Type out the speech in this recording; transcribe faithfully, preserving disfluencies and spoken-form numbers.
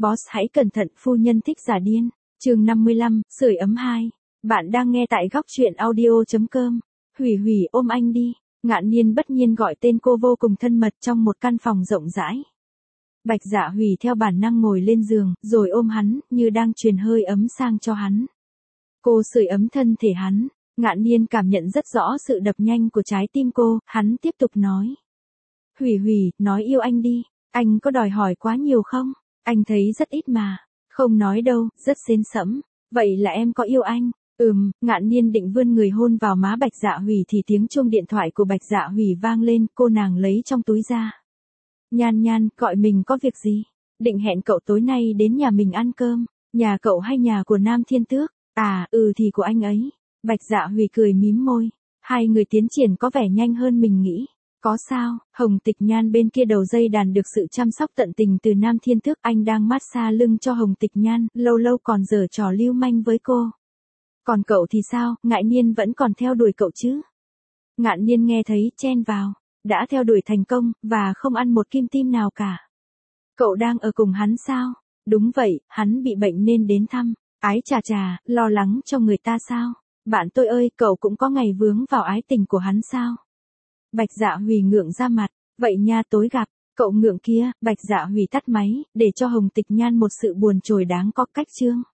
Boss hãy cẩn thận, phu nhân thích giả điên. Chương năm mươi lăm, sưởi ấm hai. Bạn đang nghe tại góc truyện audio chấm com. Hủy Hủy ôm anh đi. Ngạn Niên bất nhiên gọi tên cô vô cùng thân mật trong một căn phòng rộng rãi. Bạch Dạ Hủy theo bản năng ngồi lên giường, rồi ôm hắn, như đang truyền hơi ấm sang cho hắn. Cô sưởi ấm thân thể hắn. Ngạn Niên cảm nhận rất rõ sự đập nhanh của trái tim cô, hắn tiếp tục nói. Hủy Hủy, nói yêu anh đi, anh có đòi hỏi quá nhiều không? Anh thấy rất ít mà. Không nói đâu, rất xến sẫm. Vậy là em có yêu anh? Ừm, Ngạn Niên định vươn người hôn vào má Bạch Dạ Hủy thì tiếng chuông điện thoại của Bạch Dạ Hủy vang lên, cô nàng lấy trong túi ra. Nhan Nhan, gọi mình có việc gì? Định hẹn cậu tối nay đến nhà mình ăn cơm. Nhà cậu hay nhà của Nam Thiên Tước? À, ừ thì của anh ấy. Bạch Dạ Hủy cười mím môi. Hai người tiến triển có vẻ nhanh hơn mình nghĩ. Có sao? Hồng Tịch Nhan bên kia đầu dây đàn được sự chăm sóc tận tình từ Nam Thiên Tước, anh đang massage lưng cho Hồng Tịch Nhan, lâu lâu còn giở trò lưu manh với cô. Còn cậu thì sao, Ngạn Niên vẫn còn theo đuổi cậu chứ? Ngạn Niên nghe thấy, chen vào. Đã theo đuổi thành công, và không ăn một kim tim nào cả. Cậu đang ở cùng hắn sao? Đúng vậy, hắn bị bệnh nên đến thăm. Ái chà chà, lo lắng cho người ta sao? Bạn tôi ơi, cậu cũng có ngày vướng vào ái tình của hắn sao? Bạch Dạ Hủy ngượng ra mặt. Vậy nha, tối gặp. Cậu ngượng kia. Bạch Dạ Hủy tắt máy, để cho Hồng Tịch Nhan một sự buồn chồi đáng có cách chương.